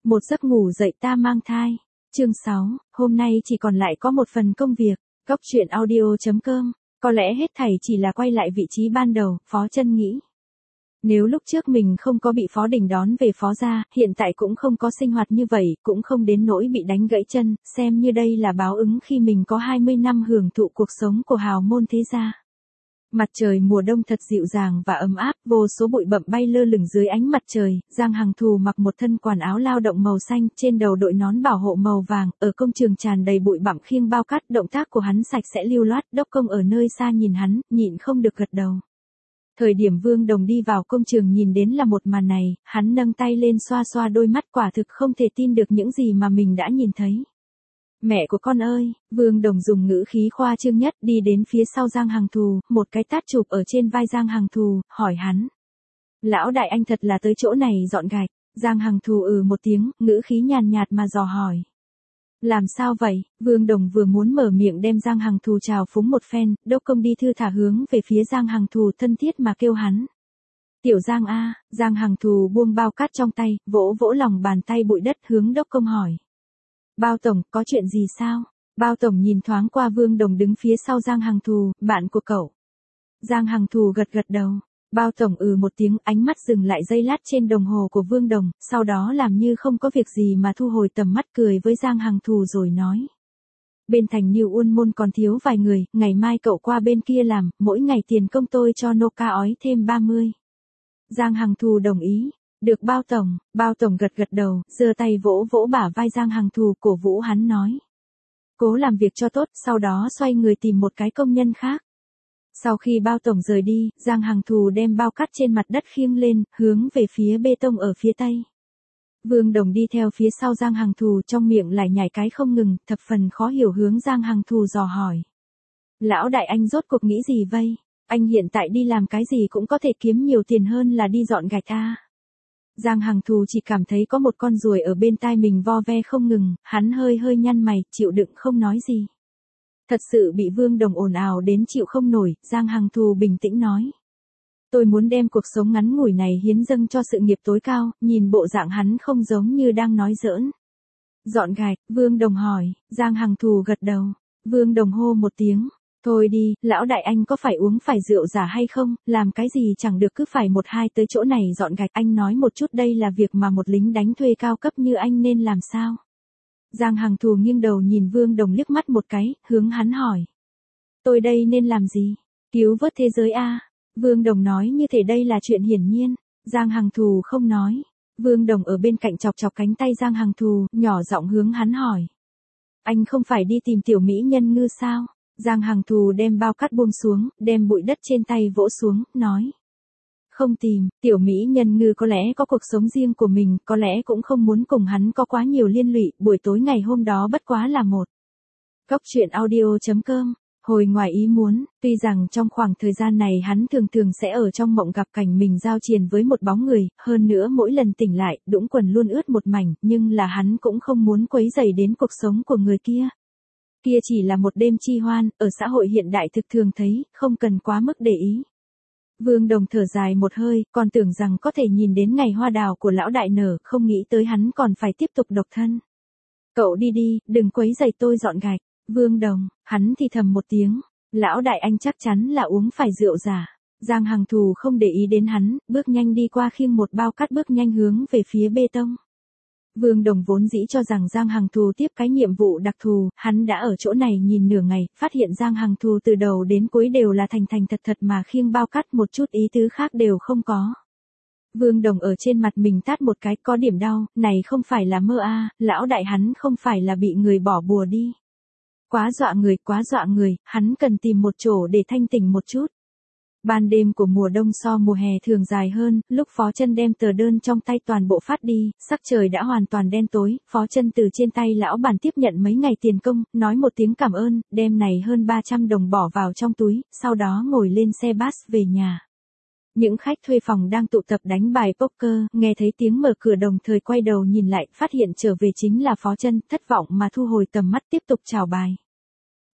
Một giấc ngủ dậy ta mang thai. Chương 6, hôm nay chỉ còn lại có một phần công việc. Góc truyện audio.com. Có lẽ hết thảy chỉ là quay lại vị trí ban đầu, Phó Chân nghĩ. Nếu lúc trước mình không có bị Phó Đình đón về Phó gia, hiện tại cũng không có sinh hoạt như vậy, cũng không đến nỗi bị đánh gãy chân, xem như đây là báo ứng khi mình có 20 năm hưởng thụ cuộc sống của hào môn thế gia. Mặt trời mùa đông thật dịu dàng và ấm áp, vô số bụi bặm bay lơ lửng dưới ánh mặt trời, Giang Hằng Thù mặc một thân quần áo lao động màu xanh, trên đầu đội nón bảo hộ màu vàng, ở công trường tràn đầy bụi bặm khiêng bao cát, động tác của hắn sạch sẽ lưu loát, đốc công ở nơi xa nhìn hắn, nhịn không được gật đầu. Thời điểm Vương Đồng đi vào công trường nhìn đến là một màn này, hắn nâng tay lên xoa xoa đôi mắt, quả thực không thể tin được những gì mà mình đã nhìn thấy. Mẹ của con ơi, Vương Đồng dùng ngữ khí khoa trương nhất đi đến phía sau Giang Hằng Thù, một cái tát chụp ở trên vai Giang Hằng Thù, hỏi hắn. Lão đại anh thật là tới chỗ này dọn gạch. Giang Hằng Thù một tiếng, ngữ khí nhàn nhạt mà dò hỏi. Làm sao vậy? Vương Đồng vừa muốn mở miệng đem Giang Hằng Thù chào phúng một phen, đốc công đi thư thả hướng về phía Giang Hằng Thù thân thiết mà kêu hắn. Tiểu Giang a. Giang Hằng Thù buông bao cát trong tay, vỗ vỗ lòng bàn tay bụi đất hướng đốc công hỏi. Bao tổng, có chuyện gì sao? Bao tổng nhìn thoáng qua Vương Đồng đứng phía sau Giang Hằng Thù, bạn của cậu. Giang Hằng Thù gật gật đầu. Bao tổng một tiếng, ánh mắt dừng lại giây lát trên đồng hồ của Vương Đồng, sau đó làm như không có việc gì mà thu hồi tầm mắt cười với Giang Hằng Thù rồi nói. Bên thành New Uôn Môn còn thiếu vài người, ngày mai cậu qua bên kia làm, mỗi ngày tiền công tôi cho nô ca ói thêm 30. Giang Hằng Thù đồng ý. Được Bao tổng gật gật đầu, giơ tay vỗ vỗ bả vai Giang Hằng Thù, cổ vũ hắn nói. Cố làm việc cho tốt, sau đó xoay người tìm một cái công nhân khác. Sau khi Bao tổng rời đi, Giang Hằng Thù đem bao cát trên mặt đất khiêng lên, hướng về phía bê tông ở phía tây. Vương Đồng đi theo phía sau Giang Hằng Thù, trong miệng lại nhảy cái không ngừng, thập phần khó hiểu hướng Giang Hằng Thù dò hỏi. Lão đại anh rốt cuộc nghĩ gì vây? Anh hiện tại đi làm cái gì cũng có thể kiếm nhiều tiền hơn là đi dọn gạch a. Giang Hằng Thù chỉ cảm thấy có một con ruồi ở bên tai mình vo ve không ngừng, hắn hơi nhăn mày, chịu đựng không nói gì. Thật sự bị Vương Đồng ồn ào đến chịu không nổi, Giang Hằng Thù bình tĩnh nói. Tôi muốn đem cuộc sống ngắn ngủi này hiến dâng cho sự nghiệp tối cao, nhìn bộ dạng hắn không giống như đang nói giỡn. Dọn gạch, Vương Đồng hỏi, Giang Hằng Thù gật đầu, Vương Đồng hô một tiếng. Thôi đi, lão đại anh có phải uống phải rượu giả hay không, làm cái gì chẳng được cứ phải một hai tới chỗ này dọn gạch, anh nói một chút đây là việc mà một lính đánh thuê cao cấp như anh nên làm sao? Giang Hằng Thù nghiêng đầu nhìn Vương Đồng liếc mắt một cái, hướng hắn hỏi. Tôi đây nên làm gì? Cứu vớt thế giới a. Vương Đồng nói như thể đây là chuyện hiển nhiên. Giang Hằng Thù không nói. Vương Đồng ở bên cạnh chọc chọc cánh tay Giang Hằng Thù, nhỏ giọng hướng hắn hỏi. Anh không phải đi tìm tiểu mỹ nhân ngư sao? Giang Hằng Thù đem bao cát buông xuống, đem bụi đất trên tay vỗ xuống, nói. Không tìm, tiểu mỹ nhân ngư có lẽ có cuộc sống riêng của mình, có lẽ cũng không muốn cùng hắn có quá nhiều liên lụy, buổi tối ngày hôm đó bất quá là một. Góc truyện audio.com. Hồi ngoài ý muốn, tuy rằng trong khoảng thời gian này hắn thường sẽ ở trong mộng gặp cảnh mình giao triền với một bóng người, hơn nữa mỗi lần tỉnh lại, đũng quần luôn ướt một mảnh, nhưng là hắn cũng không muốn quấy rầy đến cuộc sống của người kia. Kia chỉ là một đêm chi hoan, ở xã hội hiện đại thực thường thấy, không cần quá mức để ý. Vương Đồng thở dài một hơi, còn tưởng rằng có thể nhìn đến ngày hoa đào của lão đại nở, không nghĩ tới hắn còn phải tiếp tục độc thân. Cậu đi đi, đừng quấy rầy tôi dọn gạch. Vương Đồng, hắn thì thầm một tiếng, lão đại anh chắc chắn là uống phải rượu giả. Giang Hằng Thù không để ý đến hắn, bước nhanh đi qua khiêng một bao cát bước nhanh hướng về phía bê tông. Vương Đồng vốn dĩ cho rằng Giang Hằng Thù tiếp cái nhiệm vụ đặc thù, hắn đã ở chỗ này nhìn nửa ngày, phát hiện Giang Hằng Thù từ đầu đến cuối đều là thành thật mà khiêng bao cát, một chút ý tứ khác đều không có. Vương Đồng ở trên mặt mình tát một cái, có điểm đau, này không phải là mơ a, lão đại hắn không phải là bị người bỏ bùa đi. Quá dọa người, hắn cần tìm một chỗ để thanh tỉnh một chút. Ban đêm của mùa đông so mùa hè thường dài hơn, lúc Phó Chân đem tờ đơn trong tay toàn bộ phát đi, sắc trời đã hoàn toàn đen tối, Phó Chân từ trên tay lão bản tiếp nhận mấy ngày tiền công, nói một tiếng cảm ơn, đem này hơn 300 đồng bỏ vào trong túi, sau đó ngồi lên xe bus về nhà. Những khách thuê phòng đang tụ tập đánh bài poker, nghe thấy tiếng mở cửa đồng thời quay đầu nhìn lại, phát hiện trở về chính là Phó Chân, thất vọng mà thu hồi tầm mắt tiếp tục chào bài.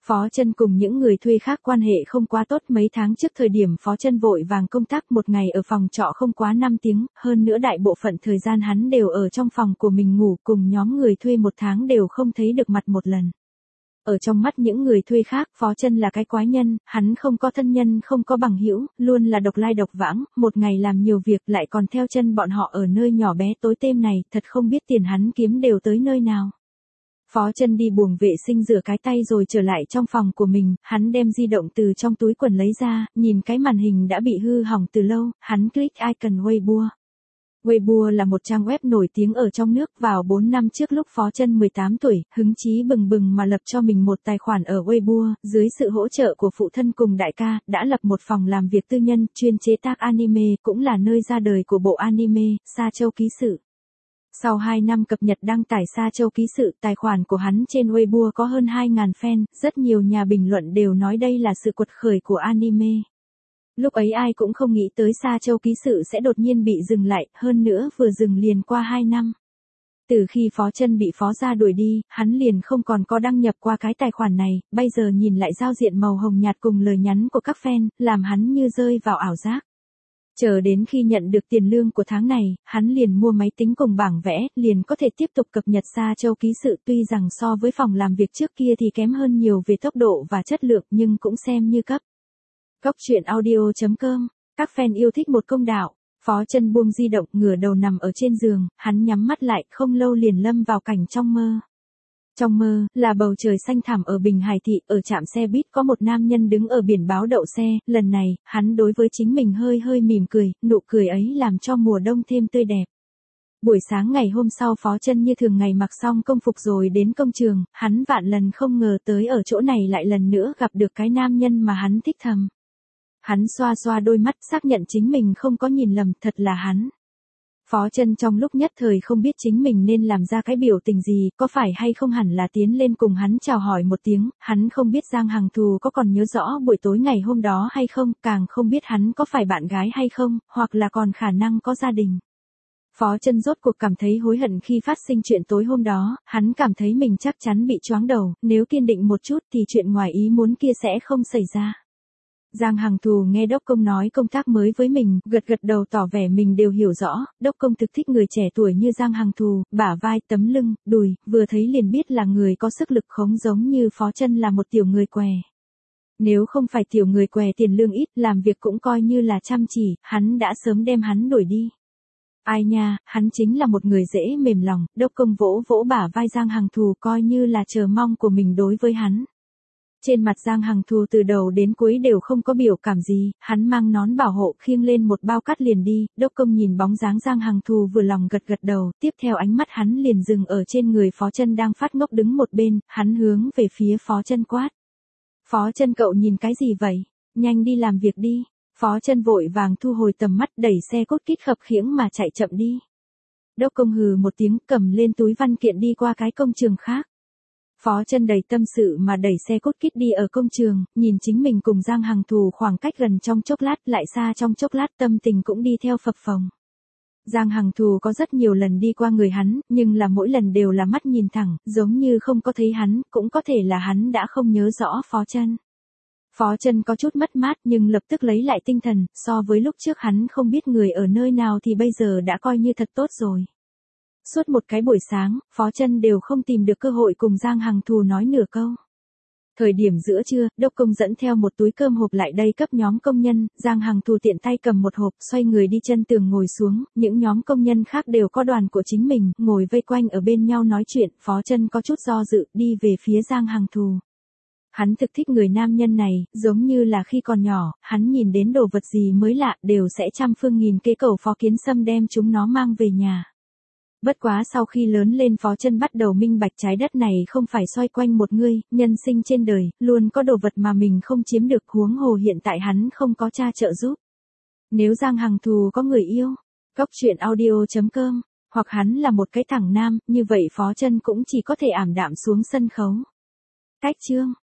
Phó Chân cùng những người thuê khác quan hệ không quá tốt, mấy tháng trước thời điểm Phó Chân vội vàng công tác một ngày ở phòng trọ không quá 5 tiếng, hơn nữa đại bộ phận thời gian hắn đều ở trong phòng của mình ngủ, cùng nhóm người thuê một tháng đều không thấy được mặt một lần. Ở trong mắt những người thuê khác, Phó Chân là cái quái nhân, hắn không có thân nhân, không có bằng hữu, luôn là độc lai độc vãng, một ngày làm nhiều việc lại còn theo chân bọn họ ở nơi nhỏ bé tối têm này, thật không biết tiền hắn kiếm đều tới nơi nào. Phó Chân đi buồng vệ sinh rửa cái tay rồi trở lại trong phòng của mình, hắn đem di động từ trong túi quần lấy ra, nhìn cái màn hình đã bị hư hỏng từ lâu, hắn click icon Weibo. Weibo là một trang web nổi tiếng ở trong nước, vào 4 năm trước lúc Phó Chân 18 tuổi, hứng chí bừng bừng mà lập cho mình một tài khoản ở Weibo, dưới sự hỗ trợ của phụ thân cùng đại ca, đã lập một phòng làm việc tư nhân, chuyên chế tác anime, cũng là nơi ra đời của bộ anime, Sa Châu Ký Sự. Sau 2 năm cập nhật đăng tải Sa Châu Ký Sự, tài khoản của hắn trên Weibo có hơn 2.000 fan, rất nhiều nhà bình luận đều nói đây là sự quật khởi của anime. Lúc ấy ai cũng không nghĩ tới Sa Châu Ký Sự sẽ đột nhiên bị dừng lại, hơn nữa vừa dừng liền qua 2 năm. Từ khi Phó Chân bị Phó gia đuổi đi, hắn liền không còn có đăng nhập qua cái tài khoản này, bây giờ nhìn lại giao diện màu hồng nhạt cùng lời nhắn của các fan, làm hắn như rơi vào ảo giác. Chờ đến khi nhận được tiền lương của tháng này, hắn liền mua máy tính cùng bảng vẽ, liền có thể tiếp tục cập nhật Sa Châu Ký Sự, tuy rằng so với phòng làm việc trước kia thì kém hơn nhiều về tốc độ và chất lượng nhưng cũng xem như cấp. Góc truyện audio.com, các fan yêu thích một công đạo. Phó Chân buông di động, ngửa đầu nằm ở trên giường, hắn nhắm mắt lại, không lâu liền lâm vào cảnh trong mơ. Trong mơ, là bầu trời xanh thẳm ở Bình Hải Thị, ở trạm xe buýt có một nam nhân đứng ở biển báo đậu xe, lần này, hắn đối với chính mình hơi hơi mỉm cười, nụ cười ấy làm cho mùa đông thêm tươi đẹp. Buổi sáng ngày hôm sau Phó Chân như thường ngày mặc xong công phục rồi đến công trường, hắn vạn lần không ngờ tới ở chỗ này lại lần nữa gặp được cái nam nhân mà hắn thích thầm. Hắn xoa xoa đôi mắt xác nhận chính mình không có nhìn lầm, thật là hắn. Phó Chân trong lúc nhất thời không biết chính mình nên làm ra cái biểu tình gì, có phải hay không hẳn là tiến lên cùng hắn chào hỏi một tiếng, hắn không biết Giang Hằng Thù có còn nhớ rõ buổi tối ngày hôm đó hay không, càng không biết hắn có phải bạn gái hay không, hoặc là còn khả năng có gia đình. Phó Chân rốt cuộc cảm thấy hối hận khi phát sinh chuyện tối hôm đó, hắn cảm thấy mình chắc chắn bị choáng đầu, nếu kiên định một chút thì chuyện ngoài ý muốn kia sẽ không xảy ra. Giang Hằng Thù nghe Đốc Công nói công tác mới với mình, gật gật đầu tỏ vẻ mình đều hiểu rõ, Đốc Công thực thích người trẻ tuổi như Giang Hằng Thù, bả vai, tấm lưng, đùi, vừa thấy liền biết là người có sức lực, không giống như Phó Chân là một tiểu người què. Nếu không phải tiểu người què tiền lương ít, làm việc cũng coi như là chăm chỉ, hắn đã sớm đem hắn đuổi đi. Ai nha, hắn chính là một người dễ mềm lòng, Đốc Công vỗ vỗ bả vai Giang Hằng Thù coi như là chờ mong của mình đối với hắn. Trên mặt Giang Hằng Thù từ đầu đến cuối đều không có biểu cảm gì, hắn mang nón bảo hộ khiêng lên một bao cát liền đi, Đốc Công nhìn bóng dáng Giang Hằng Thù vừa lòng gật gật đầu, tiếp theo ánh mắt hắn liền dừng ở trên người Phó Chân đang phát ngốc đứng một bên, hắn hướng về phía Phó Chân quát. Phó Chân cậu nhìn cái gì vậy? Nhanh đi làm việc đi. Phó Chân vội vàng thu hồi tầm mắt đẩy xe cốt kít khập khiễng mà chạy chậm đi. Đốc Công hừ một tiếng cầm lên túi văn kiện đi qua cái công trường khác. Phó Chân đầy tâm sự mà đẩy xe cốt kít đi ở công trường, nhìn chính mình cùng Giang Hằng Thù khoảng cách gần trong chốc lát lại xa trong chốc lát, tâm tình cũng đi theo phập phồng. Giang Hằng Thù có rất nhiều lần đi qua người hắn, nhưng là mỗi lần đều là mắt nhìn thẳng, giống như không có thấy hắn, cũng có thể là hắn đã không nhớ rõ Phó Chân. Phó Chân có chút mất mát nhưng lập tức lấy lại tinh thần, so với lúc trước hắn không biết người ở nơi nào thì bây giờ đã coi như thật tốt rồi. Suốt một cái buổi sáng, Phó Chân đều không tìm được cơ hội cùng Giang Hằng Thù nói nửa câu. Thời điểm giữa trưa, Đốc Công dẫn theo một túi cơm hộp lại đây cấp nhóm công nhân, Giang Hằng Thù tiện tay cầm một hộp, xoay người đi chân tường ngồi xuống, những nhóm công nhân khác đều có đoàn của chính mình, ngồi vây quanh ở bên nhau nói chuyện, Phó Chân có chút do dự, đi về phía Giang Hằng Thù. Hắn thực thích người nam nhân này, giống như là khi còn nhỏ, hắn nhìn đến đồ vật gì mới lạ, đều sẽ trăm phương nghìn kế cầu Phó Kiến Sâm đem chúng nó mang về nhà. Bất quá sau khi lớn lên Phó Chân bắt đầu minh bạch trái đất này không phải xoay quanh một người, nhân sinh trên đời, luôn có đồ vật mà mình không chiếm được, huống hồ hiện tại hắn không có cha trợ giúp. Nếu Giang Hằng Thù có người yêu, góc truyện audio.com, hoặc hắn là một cái thằng nam, như vậy Phó Chân cũng chỉ có thể ảm đạm xuống sân khấu. Cách chương